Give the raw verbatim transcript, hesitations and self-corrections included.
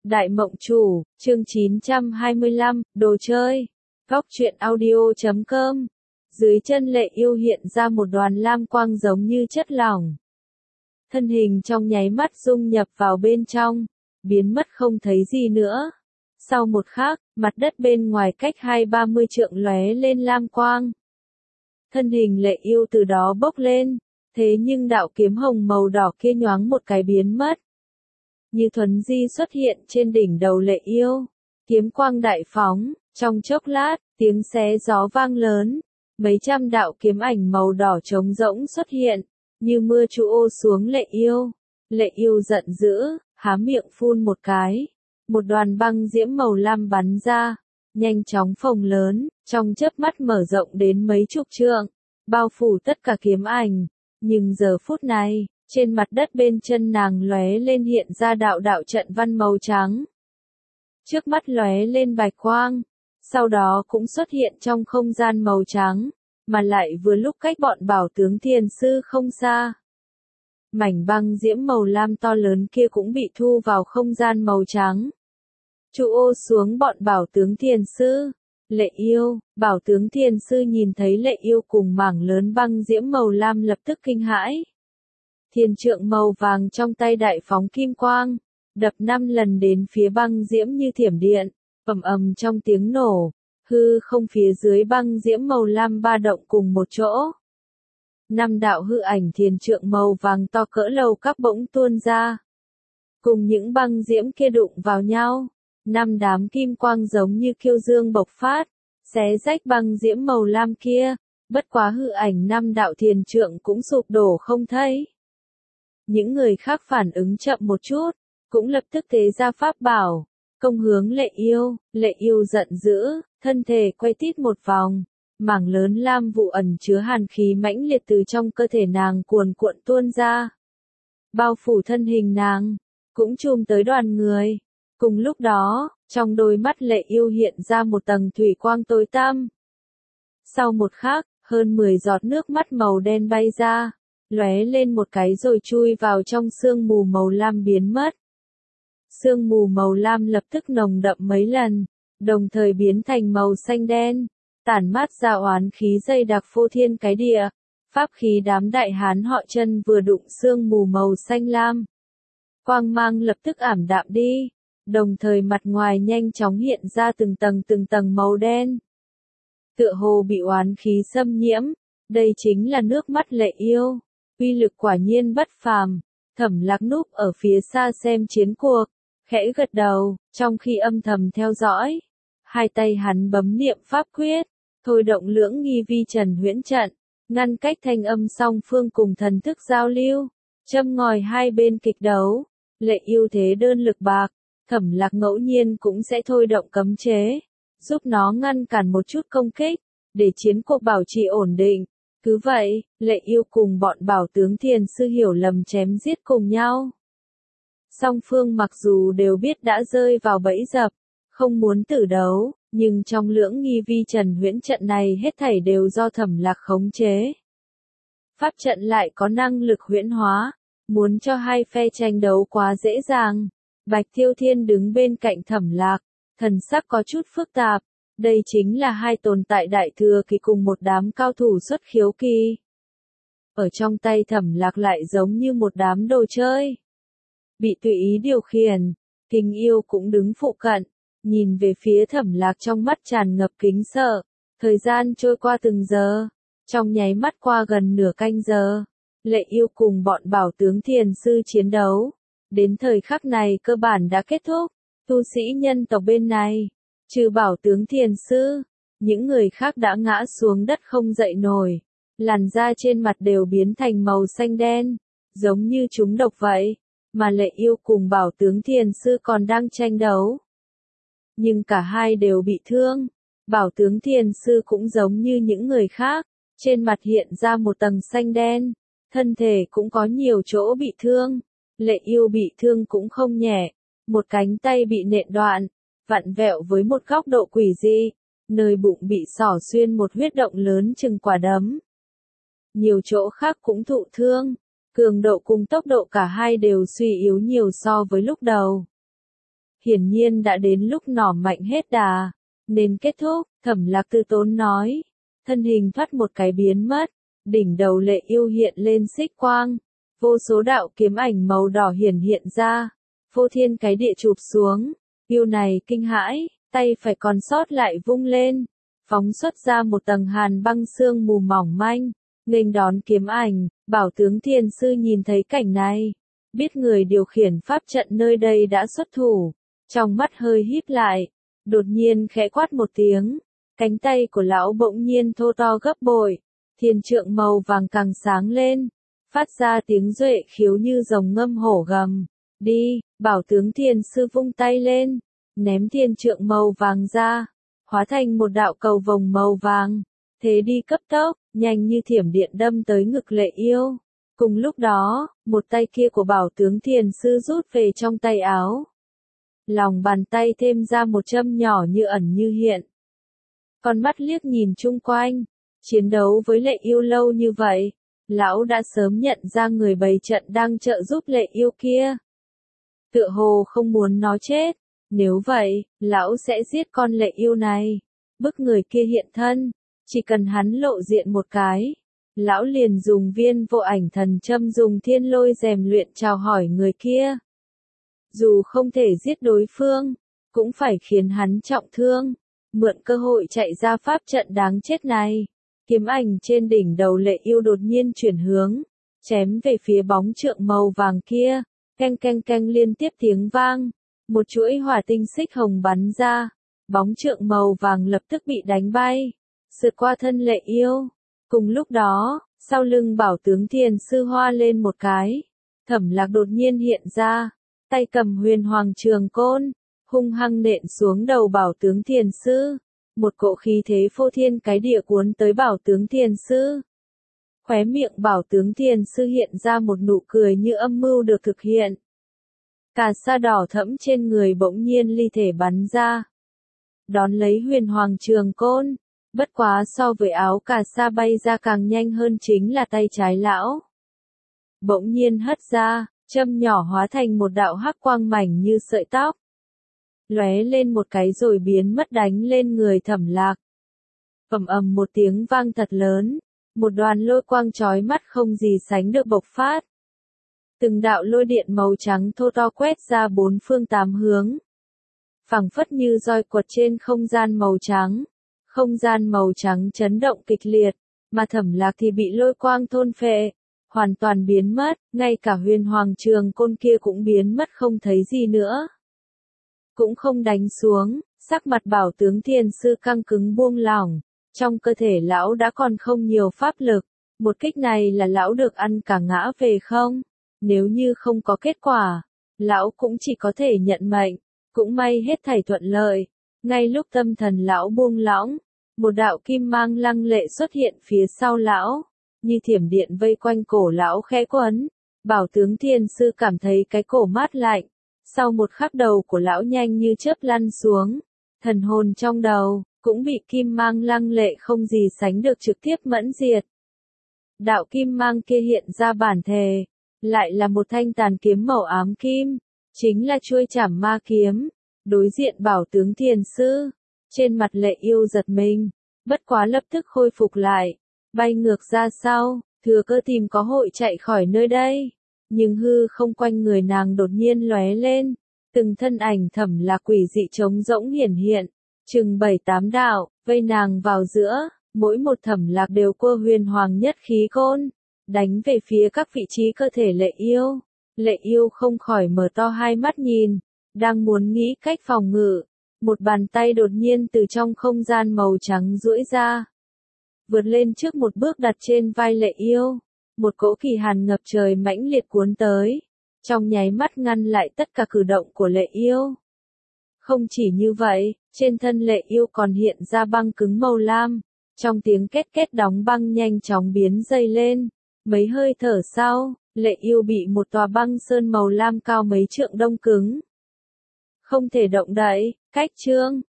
Đại Mộng Chủ, chương chín trăm hai mươi lăm, đồ chơi. Góc truyện audio chấm com. Dưới chân Lệ Yêu hiện ra một đoàn lam quang giống như chất lỏng. Thân hình trong nháy mắt dung nhập vào bên trong, biến mất không thấy gì nữa. Sau một khắc, mặt đất bên ngoài cách hai ba mươi trượng lóe lên lam quang. Thân hình Lệ Yêu từ đó bốc lên, thế nhưng đạo kiếm hồng màu đỏ kia nhoáng một cái biến mất. Như thuấn di xuất hiện trên đỉnh đầu Lệ Yêu, kiếm quang đại phóng, trong chốc lát, tiếng xé gió vang lớn, mấy trăm đạo kiếm ảnh màu đỏ trống rỗng xuất hiện, như mưa trụ ô xuống Lệ Yêu. Lệ Yêu giận dữ, há miệng phun một cái, một đoàn băng diễm màu lam bắn ra, nhanh chóng phồng lớn, trong chớp mắt mở rộng đến mấy chục trượng, bao phủ tất cả kiếm ảnh. Nhưng giờ phút này, trên mặt đất bên chân nàng lóe lên hiện ra đạo đạo trận văn màu trắng. Trước mắt lóe lên bạch quang, sau đó cũng xuất hiện trong không gian màu trắng, mà lại vừa lúc cách bọn Bảo Tướng Thiền Sư không xa. Mảnh băng diễm màu lam to lớn kia cũng bị thu vào không gian màu trắng. Trụ ô xuống bọn Bảo Tướng Thiền Sư. Lệ Yêu, Bảo Tướng Thiền Sư nhìn thấy Lệ Yêu cùng mảng lớn băng diễm màu lam lập tức kinh hãi. Thiên trượng màu vàng trong tay đại phóng kim quang, đập năm lần đến phía băng diễm như thiểm điện, ầm ầm trong tiếng nổ, hư không phía dưới băng diễm màu lam ba động cùng một chỗ. Năm đạo hư ảnh thiên trượng màu vàng to cỡ lầu các bỗng tuôn ra. Cùng những băng diễm kia đụng vào nhau, năm đám kim quang giống như kiêu dương bộc phát, xé rách băng diễm màu lam kia, bất quá hư ảnh năm đạo thiên trượng cũng sụp đổ không thấy. Những người khác phản ứng chậm một chút, cũng lập tức tế ra pháp bảo, công hướng Lệ Yêu. Lệ Yêu giận dữ, thân thể quay tít một vòng, mảng lớn lam vụ ẩn chứa hàn khí mãnh liệt từ trong cơ thể nàng cuồn cuộn tuôn ra, bao phủ thân hình nàng, cũng chùm tới đoàn người. Cùng lúc đó, trong đôi mắt Lệ Yêu hiện ra một tầng thủy quang tối tăm. Sau một khắc, hơn mười giọt nước mắt màu đen bay ra, lóe lên một cái rồi chui vào trong sương mù màu lam biến mất. Sương mù màu lam lập tức nồng đậm mấy lần, đồng thời biến thành màu xanh đen, tản mát ra oán khí dày đặc phô thiên cái địa. Pháp khí đám đại hán họ Chân vừa đụng sương mù màu xanh lam, quang mang lập tức ảm đạm đi, đồng thời mặt ngoài nhanh chóng hiện ra từng tầng từng tầng màu đen. Tựa hồ bị oán khí xâm nhiễm, đây chính là nước mắt Lệ Yêu. Uy lực quả nhiên bất phàm. Thẩm Lạc núp ở phía xa xem chiến cuộc, khẽ gật đầu, trong khi âm thầm theo dõi. Hai tay hắn bấm niệm pháp quyết, thôi động lưỡng nghi vi trần huyễn trận, ngăn cách thanh âm song phương cùng thần thức giao lưu, châm ngòi hai bên kịch đấu. Lệ Yêu thế đơn lực bạc, Thẩm Lạc ngẫu nhiên cũng sẽ thôi động cấm chế, giúp nó ngăn cản một chút công kích, để chiến cuộc bảo trì ổn định. Cứ vậy, Lệ Yêu cùng bọn Bảo Tướng Thiền Sư hiểu lầm chém giết cùng nhau. Song phương mặc dù đều biết đã rơi vào bẫy dập, không muốn tử đấu, nhưng trong lưỡng nghi vi trần huyễn trận này hết thảy đều do Thẩm Lạc khống chế. Pháp trận lại có năng lực huyễn hóa, muốn cho hai phe tranh đấu quá dễ dàng. Bạch Thiêu Thiên đứng bên cạnh Thẩm Lạc, thần sắc có chút phức tạp. Đây chính là hai tồn tại đại thừa kỳ cùng một đám cao thủ xuất khiếu kỳ. Ở trong tay Thẩm Lạc lại giống như một đám đồ chơi, bị tùy ý điều khiển. Tình Yêu cũng đứng phụ cận, nhìn về phía Thẩm Lạc trong mắt tràn ngập kính sợ. Thời gian trôi qua từng giờ, trong nháy mắt qua gần nửa canh giờ, Lệ Yêu cùng bọn Bảo Tướng Thiền Sư chiến đấu. Đến thời khắc này cơ bản đã kết thúc. Tu sĩ nhân tộc bên này, trừ Bảo Tướng Thiền Sư, những người khác đã ngã xuống đất không dậy nổi, làn da trên mặt đều biến thành màu xanh đen, giống như chúng độc vậy, mà Lệ Yêu cùng Bảo Tướng Thiền Sư còn đang tranh đấu. Nhưng cả hai đều bị thương, Bảo Tướng Thiền Sư cũng giống như những người khác, trên mặt hiện ra một tầng xanh đen, thân thể cũng có nhiều chỗ bị thương. Lệ Yêu bị thương cũng không nhẹ, một cánh tay bị nện đoạn, vặn vẹo với một góc độ quỷ dị, nơi bụng bị xỏ xuyên một huyết động lớn chừng quả đấm. Nhiều chỗ khác cũng thụ thương, cường độ cùng tốc độ cả hai đều suy yếu nhiều so với lúc đầu. hiển nhiên đã đến lúc nỏ mạnh hết đà, nên kết thúc. Thẩm Lạc Tư tốn nói, thân hình thoát một cái biến mất, đỉnh đầu Lệ Yêu hiện lên xích quang, vô số đạo kiếm ảnh màu đỏ hiển hiện ra, phô thiên cái địa chụp xuống. Yêu này kinh hãi, tay phải còn sót lại vung lên, phóng xuất ra một tầng hàn băng sương mù mỏng manh, nghênh đón kiếm ảnh. Bảo tướng Thiền sư nhìn thấy cảnh này, biết người điều khiển pháp trận nơi đây đã xuất thủ, trong mắt hơi híp lại, đột nhiên khẽ quát một tiếng, cánh tay của lão bỗng nhiên thô to gấp bội, thiên trượng màu vàng càng sáng lên, phát ra tiếng duệ khiếu như rồng ngâm hổ gầm. Đi, Bảo tướng Thiền sư vung tay lên, ném thiên trượng màu vàng ra, hóa thành một đạo cầu vồng màu vàng, thế đi cấp tốc, nhanh như thiểm điện đâm tới ngực Lệ Yêu. Cùng lúc đó, một tay kia của Bảo tướng Thiền sư rút về trong tay áo. Lòng bàn tay thêm ra một châm nhỏ như ẩn như hiện. Con mắt liếc nhìn chung quanh, chiến đấu với Lệ Yêu lâu như vậy, lão đã sớm nhận ra người bày trận đang trợ giúp Lệ Yêu kia. Tựa hồ không muốn nó chết, nếu vậy, lão sẽ giết con Lệ Yêu này, bức người kia hiện thân, chỉ cần hắn lộ diện một cái. Lão liền dùng viên vô ảnh thần châm dùng thiên lôi rèm luyện chào hỏi người kia. Dù không thể giết đối phương, cũng phải khiến hắn trọng thương, mượn cơ hội chạy ra pháp trận đáng chết này. Kiếm ảnh trên đỉnh đầu Lệ Yêu đột nhiên chuyển hướng, chém về phía bóng trượng màu vàng kia, canh canh canh liên tiếp tiếng vang, một chuỗi hỏa tinh xích hồng bắn ra, bóng trượng màu vàng lập tức bị đánh bay, sượt qua thân Lệ Yêu. Cùng lúc đó, sau lưng Bảo tướng Thiền sư hoa lên một cái, Thẩm Lạc đột nhiên hiện ra, tay cầm huyền hoàng trường côn, hung hăng nện xuống đầu Bảo tướng Thiền sư, một cỗ khí thế phô thiên cái địa cuốn tới Bảo tướng Thiền sư. Khóe miệng Bảo tướng Thiền sư hiện ra một nụ cười như âm mưu được thực hiện. Cà sa đỏ thẫm trên người bỗng nhiên ly thể bắn ra, đón lấy huyền hoàng trường côn. Bất quá so với áo cà sa bay ra càng nhanh hơn chính là tay trái lão. Bỗng nhiên hất ra, châm nhỏ hóa thành một đạo hắc quang mảnh như sợi tóc. Lóe lên một cái rồi biến mất đánh lên người Thẩm Lạc. Ầm ầm một tiếng vang thật lớn, một đoàn lôi quang chói mắt không gì sánh được bộc phát. Từng đạo lôi điện màu trắng thô to quét ra bốn phương tám hướng. Phẳng phất như roi quật trên không gian màu trắng. Không gian màu trắng chấn động kịch liệt, mà Thẩm Lạc thì bị lôi quang thôn phệ, hoàn toàn biến mất, ngay cả huyền hoàng trường côn kia cũng biến mất không thấy gì nữa. Cũng không đánh xuống, sắc mặt Bảo tướng Thiền sư căng cứng buông lỏng, trong cơ thể lão đã còn không nhiều pháp lực, một kích này là lão được ăn cả ngã về không? Nếu như không có kết quả, lão cũng chỉ có thể nhận mệnh, cũng may hết thảy thuận lợi. Ngay lúc tâm thần lão buông lỏng, một đạo kim mang lăng lệ xuất hiện phía sau lão, như thiểm điện vây quanh cổ lão khẽ quấn. Bảo tướng Thiền sư cảm thấy cái cổ mát lạnh, sau một khắc đầu của lão nhanh như chớp lăn xuống, thần hồn trong đầu cũng bị kim mang lăng lệ không gì sánh được trực tiếp mẫn diệt. Đạo kim mang kia hiện ra bản thể, lại là một thanh tàn kiếm màu ám kim, chính là chuôi trảm ma kiếm. Đối diện Bảo tướng Thiền sư, trên mặt Lệ Yêu giật mình, bất quá lập tức khôi phục lại, bay ngược ra sau, thừa cơ tìm có hội chạy khỏi nơi đây. Nhưng hư không quanh người nàng đột nhiên lóe lên, từng thân ảnh Thẩm Lạc quỷ dị trống rỗng hiển hiện, chừng bảy tám đạo, vây nàng vào giữa, mỗi một Thẩm Lạc đều quơ huyền hoàng nhất khí côn, đánh về phía các vị trí cơ thể Lệ Yêu. Lệ Yêu không khỏi mở to hai mắt nhìn, đang muốn nghĩ cách phòng ngự, một bàn tay đột nhiên từ trong không gian màu trắng duỗi ra, vượt lên trước một bước đặt trên vai Lệ Yêu, một cỗ kỳ hàn ngập trời mãnh liệt cuốn tới, trong nháy mắt ngăn lại tất cả cử động của Lệ Yêu. Không chỉ như vậy, trên thân Lệ Yêu còn hiện ra băng cứng màu lam, trong tiếng két két đóng băng nhanh chóng biến dày lên, mấy hơi thở sau, Lệ Yêu bị một tòa băng sơn màu lam cao mấy trượng đông cứng. Không thể động đậy, cách trương,